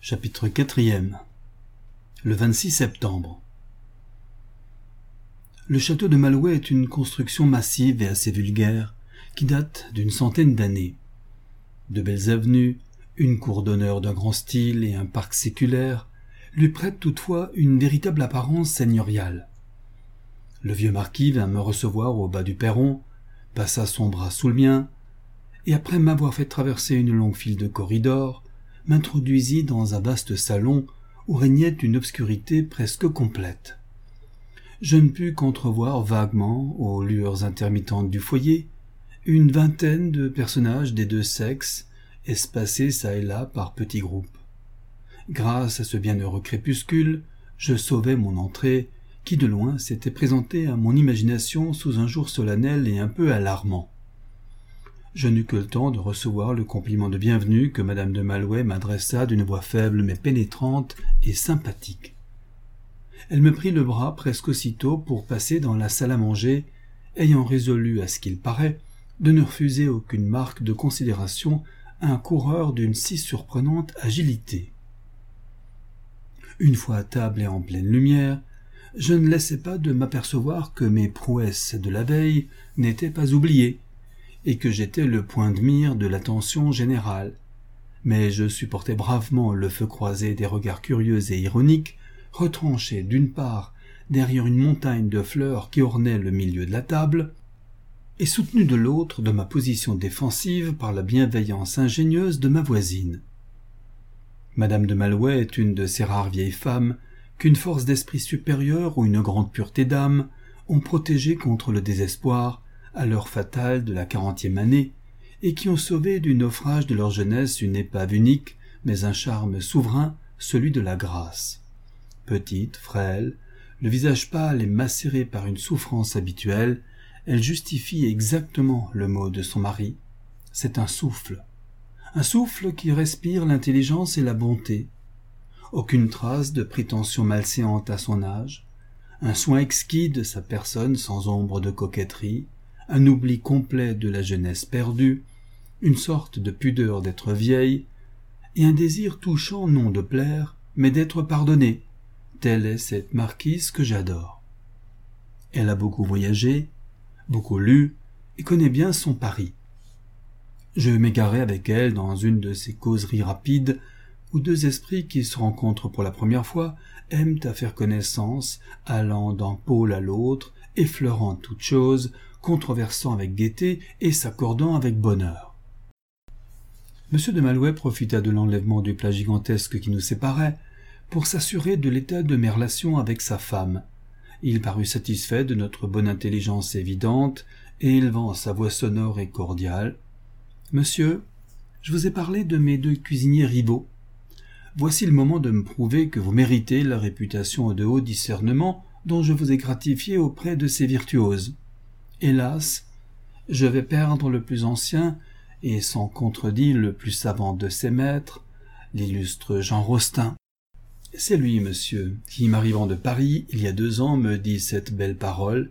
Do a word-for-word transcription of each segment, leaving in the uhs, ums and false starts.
Chapitre quatrième. Le vingt-six septembre. Le château de Malouet est une construction massive et assez vulgaire, qui date d'une centaine d'années. De belles avenues, une cour d'honneur d'un grand style et un parc séculaire lui prêtent toutefois une véritable apparence seigneuriale. Le vieux marquis vint me recevoir au bas du perron, passa son bras sous le mien, et après m'avoir fait traverser une longue file de corridors, m'introduisit dans un vaste salon où régnait une obscurité presque complète. Je ne pus qu'entrevoir vaguement, aux lueurs intermittentes du foyer, une vingtaine de personnages des deux sexes, espacés çà et là par petits groupes. Grâce à ce bienheureux crépuscule, je sauvai mon entrée, qui de loin s'était présentée à mon imagination sous un jour solennel et un peu alarmant. Je n'eus que le temps de recevoir le compliment de bienvenue que madame de Malouet m'adressa d'une voix faible mais pénétrante et sympathique. Elle me prit le bras presque aussitôt pour passer dans la salle à manger, ayant résolu, à ce qu'il paraît, de ne refuser aucune marque de considération à un coureur d'une si surprenante agilité. Une fois à table et en pleine lumière, je ne laissai pas de m'apercevoir que mes prouesses de la veille n'étaient pas oubliées, et que j'étais le point de mire de l'attention générale. Mais je supportais bravement le feu croisé des regards curieux et ironiques, retranchés d'une part derrière une montagne de fleurs qui ornait le milieu de la table, et soutenu de l'autre de ma position défensive par la bienveillance ingénieuse de ma voisine. Madame de Malouet est une de ces rares vieilles femmes qu'une force d'esprit supérieure ou une grande pureté d'âme ont protégées contre le désespoir à l'heure fatale de la quarantième année, et qui ont sauvé du naufrage de leur jeunesse une épave unique, mais un charme souverain, celui de la grâce. Petite, frêle, le visage pâle et macéré par une souffrance habituelle, elle justifie exactement le mot de son mari. C'est un souffle. Un souffle qui respire l'intelligence et la bonté. Aucune trace de prétention malséante à son âge, un soin exquis de sa personne sans ombre de coquetterie, un oubli complet de la jeunesse perdue, une sorte de pudeur d'être vieille, et un désir touchant non de plaire, mais d'être pardonnée. Telle est cette marquise que j'adore. Elle a beaucoup voyagé, beaucoup lu, et connaît bien son Paris. Je m'égarai avec elle dans une de ces causeries rapides où deux esprits qui se rencontrent pour la première fois aiment à faire connaissance, allant d'un pôle à l'autre, effleurant toutes choses, controversant avec gaieté et s'accordant avec bonheur. Monsieur de Malouet profita de l'enlèvement du plat gigantesque qui nous séparait pour s'assurer de l'état de mes relations avec sa femme. Il parut satisfait de notre bonne intelligence évidente, et élevant sa voix sonore et cordiale. « Monsieur, je vous ai parlé de mes deux cuisiniers rivaux. Voici le moment de me prouver que vous méritez la réputation de haut discernement dont je vous ai gratifié auprès de ces virtuoses. Hélas, je vais perdre le plus ancien et sans contredit le plus savant de ses maîtres, l'illustre Jean Rostaing. C'est lui, monsieur, qui, m'arrivant de Paris, il y a deux ans, me dit cette belle parole.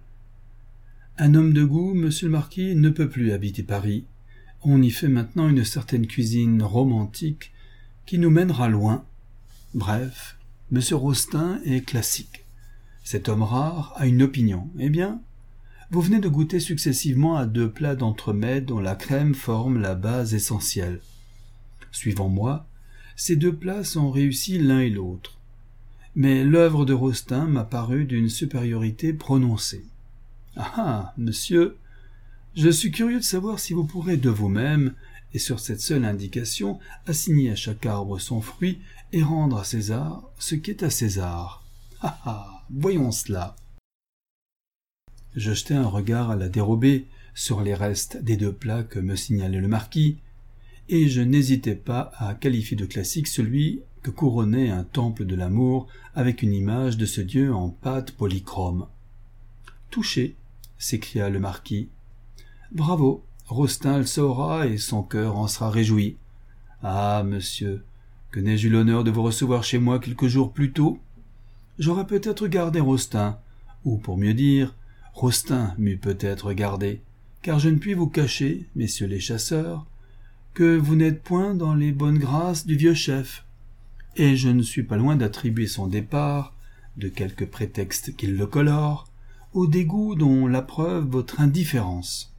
Un homme de goût, monsieur le marquis, ne peut plus habiter Paris. On y fait maintenant une certaine cuisine romantique qui nous mènera loin. Bref, monsieur Rostaing est classique. Cet homme rare a une opinion. Eh bien, vous venez de goûter successivement à deux plats d'entremets dont la crème forme la base essentielle. Suivant moi, ces deux plats sont réussis l'un et l'autre. Mais l'œuvre de Rostaing m'a paru d'une supériorité prononcée. Ah ah, monsieur, je suis curieux de savoir si vous pourrez de vous-même, et sur cette seule indication, assigner à chaque arbre son fruit et rendre à César ce qui est à César. Ah ah, voyons cela. Je jetai un regard à la dérobée sur les restes des deux plats que me signalait le marquis, et je n'hésitai pas à qualifier de classique celui que couronnait un temple de l'amour avec une image de ce dieu en pâte polychrome. « Touché !» s'écria le marquis. « Bravo, Rostaing le saura et son cœur en sera réjoui. Ah, monsieur, que n'ai-je eu l'honneur de vous recevoir chez moi quelques jours plus tôt? J'aurais peut-être gardé Rostaing, ou pour mieux dire, Rostaing m'eût peut-être gardé, car je ne puis vous cacher, messieurs les chasseurs, que vous n'êtes point dans les bonnes grâces du vieux chef. et je ne suis pas loin d'attribuer son départ, de quelque prétexte qu'il le colore, au dégoût dont la preuve votre indifférence.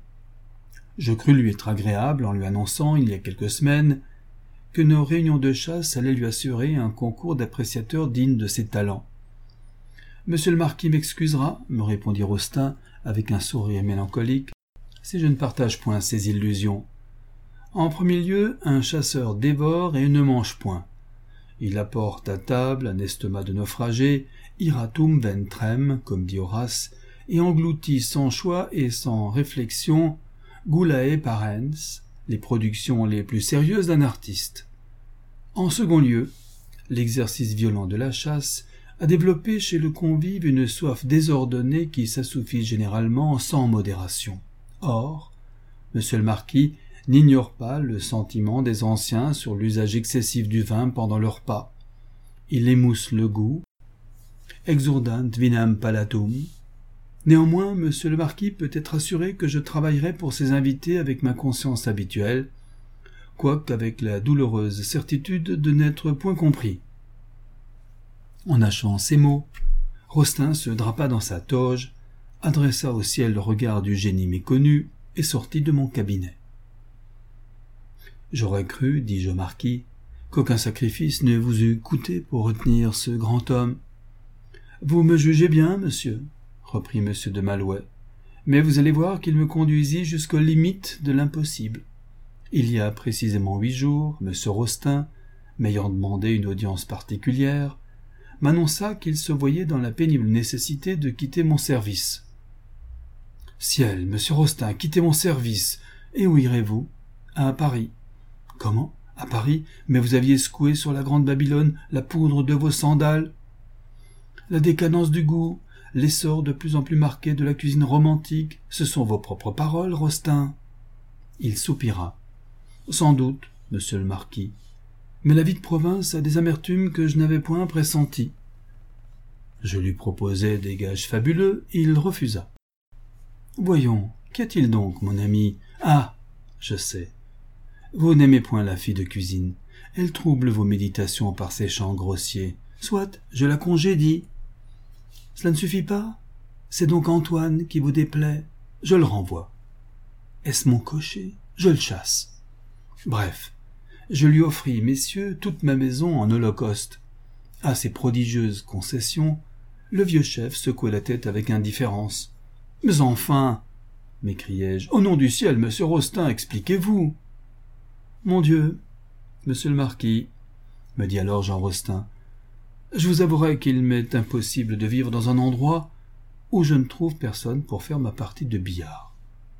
Je crus lui être agréable en lui annonçant, il y a quelques semaines, que nos réunions de chasse allaient lui assurer un concours d'appréciateurs digne de ses talents. « Monsieur le marquis m'excusera, me répondit Rostaing avec un sourire mélancolique, si je ne partage point ses illusions. En premier lieu, un chasseur dévore et ne mange point. Il apporte à table un estomac de naufragé, iratum ventrem, comme dit Horace, et engloutit sans choix et sans réflexion gulae parens, les productions les plus sérieuses d'un artiste. En second lieu, l'exercice violent de la chasse a développé chez le convive une soif désordonnée qui s'assouvit généralement sans modération. Or, monsieur le marquis n'ignore pas le sentiment des anciens sur l'usage excessif du vin pendant le repas. Il émousse le goût, exurdant vinam palatum. Néanmoins, monsieur le marquis peut être assuré que je travaillerai pour ses invités avec ma conscience habituelle, quoique avec la douloureuse certitude de n'être point compris. En achevant ces mots, Rostaing se drapa dans sa toge, adressa au ciel le regard du génie méconnu et sortit de mon cabinet. J'aurais cru, dis-je au marquis, qu'aucun sacrifice ne vous eût coûté pour retenir ce grand homme. Vous me jugez bien, monsieur, reprit monsieur de Malouet, mais vous allez voir qu'il me conduisit jusqu'aux limites de l'impossible. Il y a précisément huit jours, monsieur Rostaing, m'ayant demandé une audience particulière, m'annonça qu'il se voyait dans la pénible nécessité de quitter mon service. « Ciel, monsieur Rostaing, quittez mon service. Et où irez-vous ? » ?»« À Paris. »« Comment ? À Paris ? Mais vous aviez secoué sur la grande Babylone la poudre de vos sandales. » La décadence du goût, l'essor de plus en plus marqué de la cuisine romantique, ce sont vos propres paroles, Rostaing. Il soupira. « Sans doute, monsieur le marquis. Mais la vie de province a des amertumes que je n'avais point pressenties. » Je lui proposai des gages fabuleux, il refusa. « Voyons, qu'y a-t-il donc, mon ami ? Ah, je sais. Vous n'aimez point la fille de cuisine. Elle trouble vos méditations par ses chants grossiers. Soit, je la congédie. Cela ne suffit pas ? C'est donc Antoine qui vous déplaît. Je le renvoie. Est-ce mon cocher ? Je le chasse. Bref, je lui offris, messieurs, toute ma maison en holocauste. À ces prodigieuses concessions, le vieux chef secouait la tête avec indifférence. « Mais enfin !» m'écriai-je. « Au nom du ciel, monsieur Rostaing, expliquez-vous !»« Mon Dieu, monsieur le marquis, » me dit alors Jean Rostaing, « je vous avouerai qu'il m'est impossible de vivre dans un endroit où je ne trouve personne pour faire ma partie de billard. »«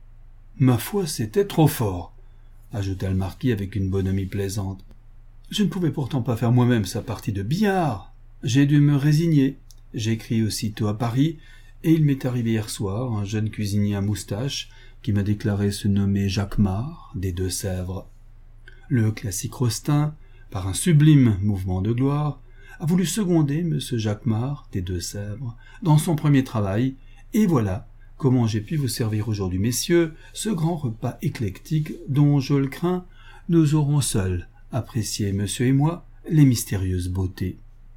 Ma foi, c'était trop fort !» ajouta le marquis avec une bonhomie plaisante. « Je ne pouvais pourtant pas faire moi-même sa partie de billard. J'ai dû me résigner. J'écris aussitôt à Paris, et il m'est arrivé hier soir un jeune cuisinier à moustache qui m'a déclaré se nommer Jacquemart des Deux-Sèvres. Le classique Rostaing, par un sublime mouvement de gloire, a voulu seconder M. Jacquemart des Deux-Sèvres dans son premier travail, et voilà comment j'ai pu vous servir aujourd'hui, messieurs, ce grand repas éclectique dont, je le crains, nous aurons seuls apprécié, monsieur et moi, les mystérieuses beautés.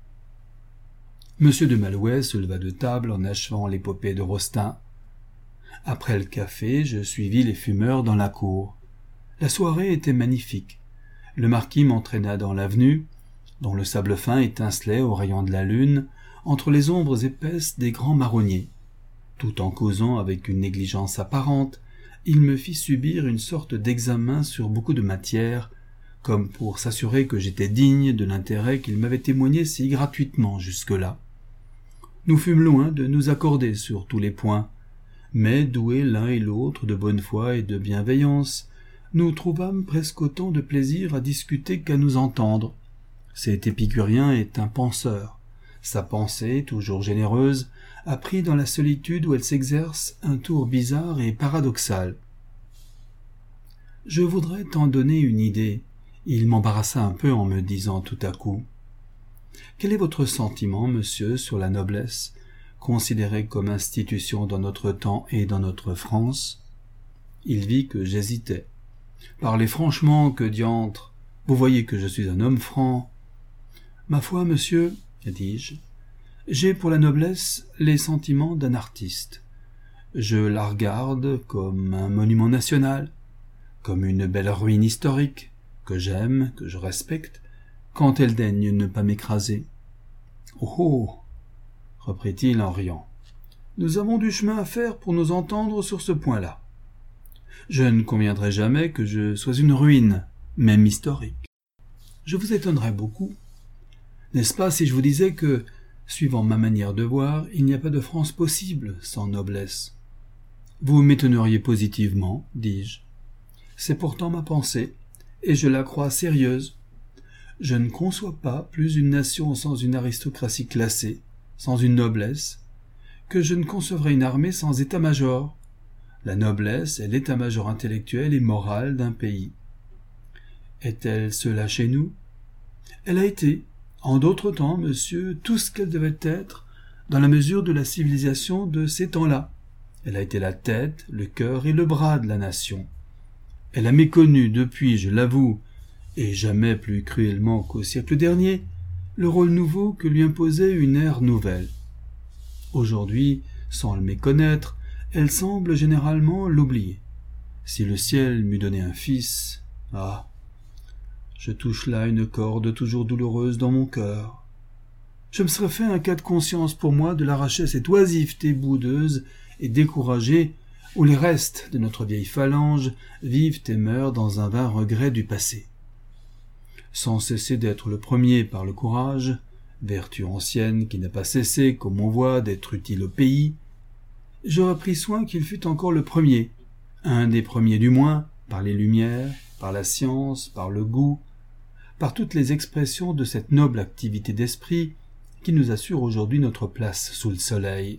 Monsieur de Malouet se leva de table en achevant l'épopée de Rostaing. Après le café, je suivis les fumeurs dans la cour. La soirée était magnifique. Le marquis m'entraîna dans l'avenue, dont le sable fin étincelait aux rayons de la lune, entre les ombres épaisses des grands marronniers. Tout en causant avec une négligence apparente, il me fit subir une sorte d'examen sur beaucoup de matières, comme pour s'assurer que j'étais digne de l'intérêt qu'il m'avait témoigné si gratuitement jusque-là. Nous fûmes loin de nous accorder sur tous les points, mais doués l'un et l'autre de bonne foi et de bienveillance, nous trouvâmes presque autant de plaisir à discuter qu'à nous entendre. Cet épicurien est un penseur. Sa pensée, toujours généreuse, a pris dans la solitude où elle s'exerce un tour bizarre et paradoxal. Je voudrais t'en donner une idée. Il m'embarrassa un peu en me disant tout à coup « Quel est votre sentiment, monsieur, sur la noblesse, considérée comme institution dans notre temps et dans notre France ?» Il vit que j'hésitais. « Parlez franchement, que diantre, vous voyez que je suis un homme franc. » Ma foi, monsieur, dis-je, j'ai pour la noblesse les sentiments d'un artiste. Je la regarde comme un monument national, comme une belle ruine historique, que j'aime, que je respecte, quand elle daigne ne pas m'écraser. « Oh oh !» reprit-il en riant. « Nous avons du chemin à faire pour nous entendre sur ce point-là. Je ne conviendrai jamais que je sois une ruine, même historique. Je vous étonnerais beaucoup, n'est-ce pas, si je vous disais que, suivant ma manière de voir, il n'y a pas de France possible sans noblesse. Vous m'étonneriez positivement, dis-je. C'est pourtant ma pensée, et je la crois sérieuse. Je ne conçois pas plus une nation sans une aristocratie classée, sans une noblesse, que je ne concevrais une armée sans état-major. La noblesse est l'état-major intellectuel et moral d'un pays. Est-elle cela chez nous? Elle a été, en d'autres temps, monsieur, tout ce qu'elle devait être dans la mesure de la civilisation de ces temps-là. Elle a été la tête, le cœur et le bras de la nation. Elle a méconnu depuis, je l'avoue, et jamais plus cruellement qu'au siècle dernier, le rôle nouveau que lui imposait une ère nouvelle. Aujourd'hui, sans le méconnaître, elle semble généralement l'oublier. Si le ciel m'eût donné un fils, ah, je touche là une corde toujours douloureuse dans mon cœur. Je me serais fait un cas de conscience pour moi de l'arracher à cette oisiveté boudeuse et découragée où les restes de notre vieille phalange vivent et meurent dans un vain regret du passé. Sans cesser d'être le premier par le courage, vertu ancienne qui n'a pas cessé, comme on voit, d'être utile au pays, j'aurais pris soin qu'il fût encore le premier, un des premiers du moins, par les lumières, par la science, par le goût, par toutes les expressions de cette noble activité d'esprit qui nous assure aujourd'hui notre place sous le soleil.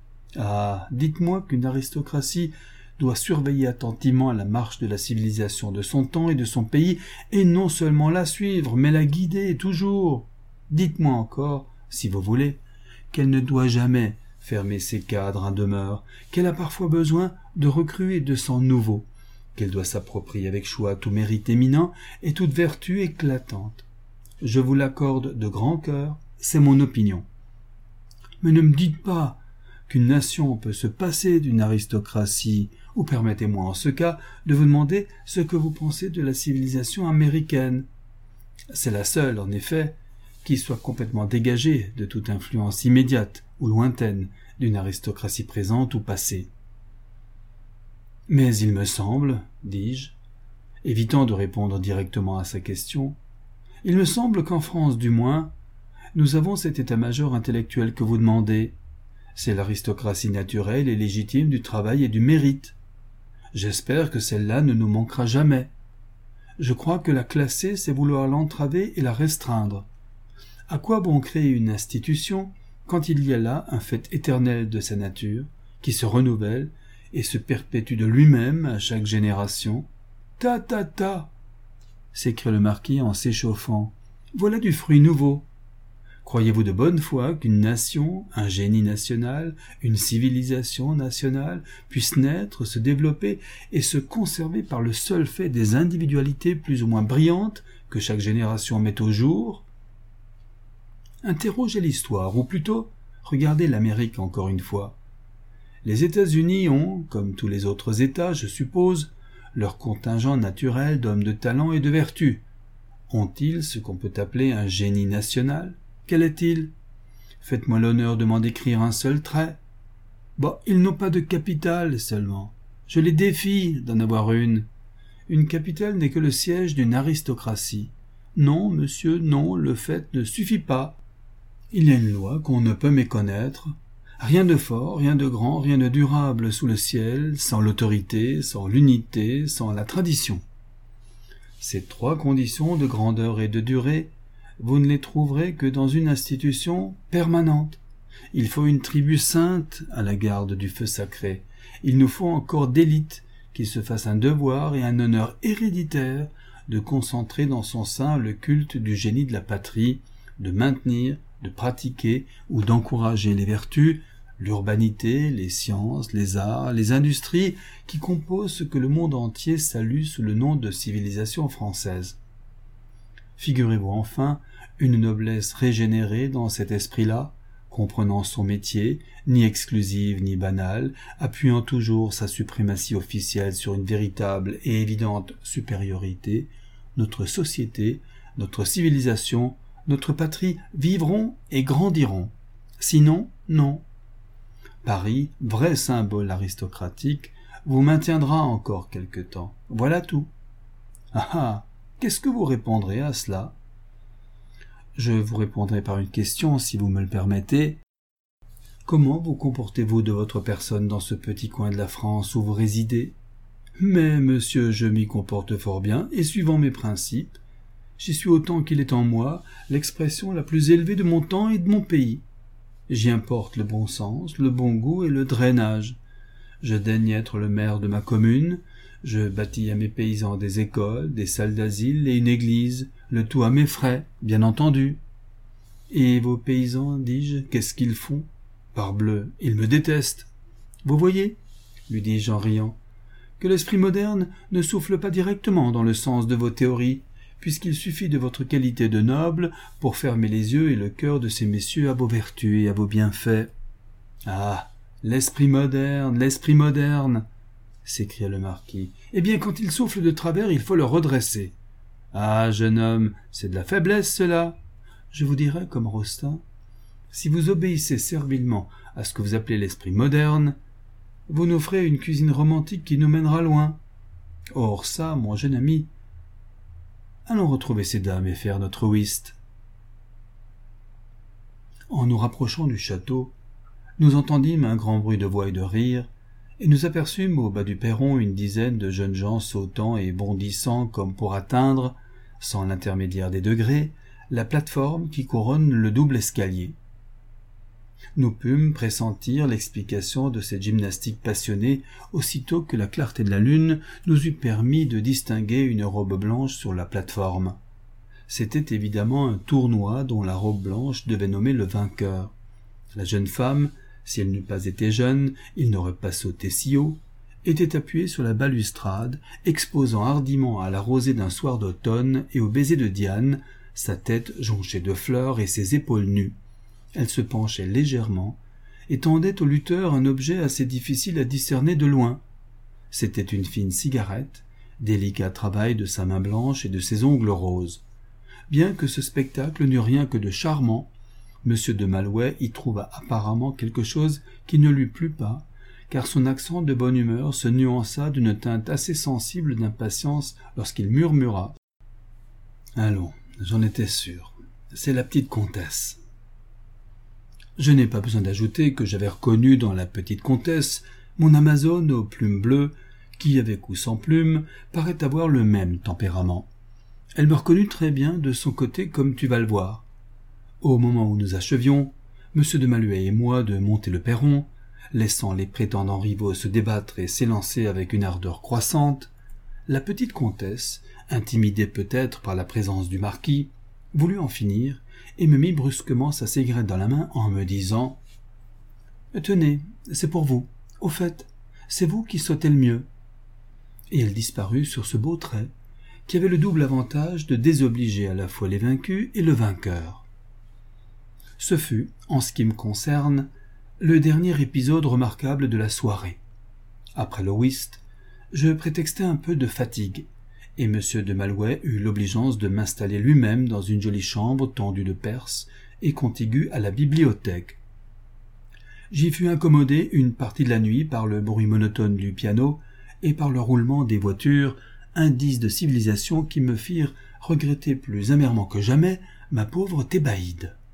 Ah, dites-moi qu'une aristocratie doit surveiller attentivement la marche de la civilisation de son temps et de son pays, et non seulement la suivre, mais la guider toujours. Dites-moi encore, si vous voulez, qu'elle ne doit jamais fermer ses cadres en demeure, qu'elle a parfois besoin de recrues et de sang nouveau, qu'elle doit s'approprier avec choix tout mérite éminent et toute vertu éclatante. Je vous l'accorde de grand cœur, c'est mon opinion. Mais ne me dites pas qu'une nation peut se passer d'une aristocratie, ou permettez-moi en ce cas de vous demander ce que vous pensez de la civilisation américaine. C'est la seule, en effet, qui soit complètement dégagée de toute influence immédiate ou lointaine d'une aristocratie présente ou passée. Mais il me semble, dis-je, évitant de répondre directement à sa question, il me semble qu'en France du moins, nous avons cet état-major intellectuel que vous demandez. C'est l'aristocratie naturelle et légitime du travail et du mérite. J'espère que celle-là ne nous manquera jamais. Je crois que la classer, c'est vouloir l'entraver et la restreindre. À quoi bon créer une institution quand il y a là un fait éternel de sa nature, qui se renouvelle et se perpétue de lui-même à chaque génération? Ta ta ta s'écria le marquis en s'échauffant. Voilà du fruit nouveau. Croyez-vous de bonne foi qu'une nation, un génie national, une civilisation nationale puisse naître, se développer et se conserver par le seul fait des individualités plus ou moins brillantes que chaque génération met au jour? Interrogez l'histoire, ou plutôt, regardez l'Amérique encore une fois. Les États-Unis ont, comme tous les autres États, je suppose, leur contingent naturel d'hommes de talent et de vertu. Ont-ils ce qu'on peut appeler un génie national? Quel est-il? Faites-moi l'honneur de m'en décrire un seul trait. Bah, ils n'ont pas de capitale seulement. Je les défie d'en avoir une. Une capitale n'est que le siège d'une aristocratie. Non, monsieur, non, le fait ne suffit pas. Il y a une loi qu'on ne peut méconnaître. Rien de fort, rien de grand, rien de durable sous le ciel, sans l'autorité, sans l'unité, sans la tradition. Ces trois conditions de grandeur et de durée, vous ne les trouverez que dans une institution permanente. Il faut une tribu sainte à la garde du feu sacré. Il nous faut encore d'élite qui se fasse un devoir et un honneur héréditaire de concentrer dans son sein le culte du génie de la patrie, de maintenir, de pratiquer ou d'encourager les vertus, l'urbanité, les sciences, les arts, les industries qui composent ce que le monde entier salue sous le nom de civilisation française. Figurez-vous enfin une noblesse régénérée dans cet esprit-là, comprenant son métier, ni exclusive ni banale, appuyant toujours sa suprématie officielle sur une véritable et évidente supériorité, notre société, notre civilisation, notre patrie vivront et grandiront. Sinon, non. Paris, vrai symbole aristocratique, vous maintiendra encore quelque temps. Voilà tout. Ah ah, qu'est-ce que vous répondrez à cela? Je vous répondrai par une question, si vous me le permettez. Comment vous comportez-vous de votre personne dans ce petit coin de la France où vous résidez? Mais, monsieur, je m'y comporte fort bien, et suivant mes principes. J'y suis autant qu'il est en moi l'expression la plus élevée de mon temps et de mon pays. J'y importe le bon sens, le bon goût et le drainage. Je daigne être le maire de ma commune, je bâtis à mes paysans des écoles, des salles d'asile et une église, le tout à mes frais, bien entendu. Et vos paysans, dis-je, qu'est-ce qu'ils font? Parbleu, ils me détestent. Vous voyez, lui dis-je en riant, que l'esprit moderne ne souffle pas directement dans le sens de vos théories, puisqu'il suffit de votre qualité de noble pour fermer les yeux et le cœur de ces messieurs à vos vertus et à vos bienfaits. Ah, l'esprit moderne, l'esprit moderne, s'écria le marquis. Eh bien, quand il souffle de travers, il faut le redresser. Ah, jeune homme, c'est de la faiblesse, cela. Je vous dirais, comme Rostin, si vous obéissez servilement à ce que vous appelez l'esprit moderne, vous nous ferez une cuisine romantique qui nous mènera loin. Or ça, mon jeune ami, allons retrouver ces dames et faire notre whist. En nous rapprochant du château, nous entendîmes un grand bruit de voix et de rire, et nous aperçûmes au bas du perron une dizaine de jeunes gens sautant et bondissant comme pour atteindre, sans l'intermédiaire des degrés, la plate-forme qui couronne le double escalier. Nous pûmes pressentir l'explication de cette gymnastique passionnée aussitôt que la clarté de la lune nous eut permis de distinguer une robe blanche sur la plate-forme. C'était évidemment un tournoi dont la robe blanche devait nommer le vainqueur. La jeune femme, si elle n'eût pas été jeune, il n'aurait pas sauté si haut, était appuyée sur la balustrade, exposant hardiment à la rosée d'un soir d'automne et au baiser de Diane, sa tête jonchée de fleurs et ses épaules nues. Elle se penchait légèrement et tendait au lutteur un objet assez difficile à discerner de loin. C'était une fine cigarette, délicat travail de sa main blanche et de ses ongles roses. Bien que ce spectacle n'eût rien que de charmant, M. de Malouet y trouva apparemment quelque chose qui ne lui plut pas, car son accent de bonne humeur se nuança d'une teinte assez sensible d'impatience lorsqu'il murmura « Allons, j'en étais sûr, c'est la petite comtesse. » Je n'ai pas besoin d'ajouter que j'avais reconnu dans la petite comtesse mon Amazone aux plumes bleues, qui, avec ou sans plumes, paraît avoir le même tempérament. Elle me reconnut très bien de son côté, comme tu vas le voir. Au moment où nous achevions, M. de Malouet et moi de monter le perron, laissant les prétendants rivaux se débattre et s'élancer avec une ardeur croissante, la petite comtesse, intimidée peut-être par la présence du marquis, voulut en finir et me mit brusquement sa cigarette dans la main en me disant « Tenez, c'est pour vous. Au fait, c'est vous qui sautez le mieux. » Et elle disparut sur ce beau trait qui avait le double avantage de désobliger à la fois les vaincus et le vainqueur. Ce fut, en ce qui me concerne, le dernier épisode remarquable de la soirée. Après le whist, je prétextai un peu de fatigue, et M. de Malouet eut l'obligeance de m'installer lui-même dans une jolie chambre tendue de perse et contiguë à la bibliothèque. J'y fus incommodé une partie de la nuit par le bruit monotone du piano et par le roulement des voitures, indices de civilisation qui me firent regretter plus amèrement que jamais ma pauvre Thébaïde.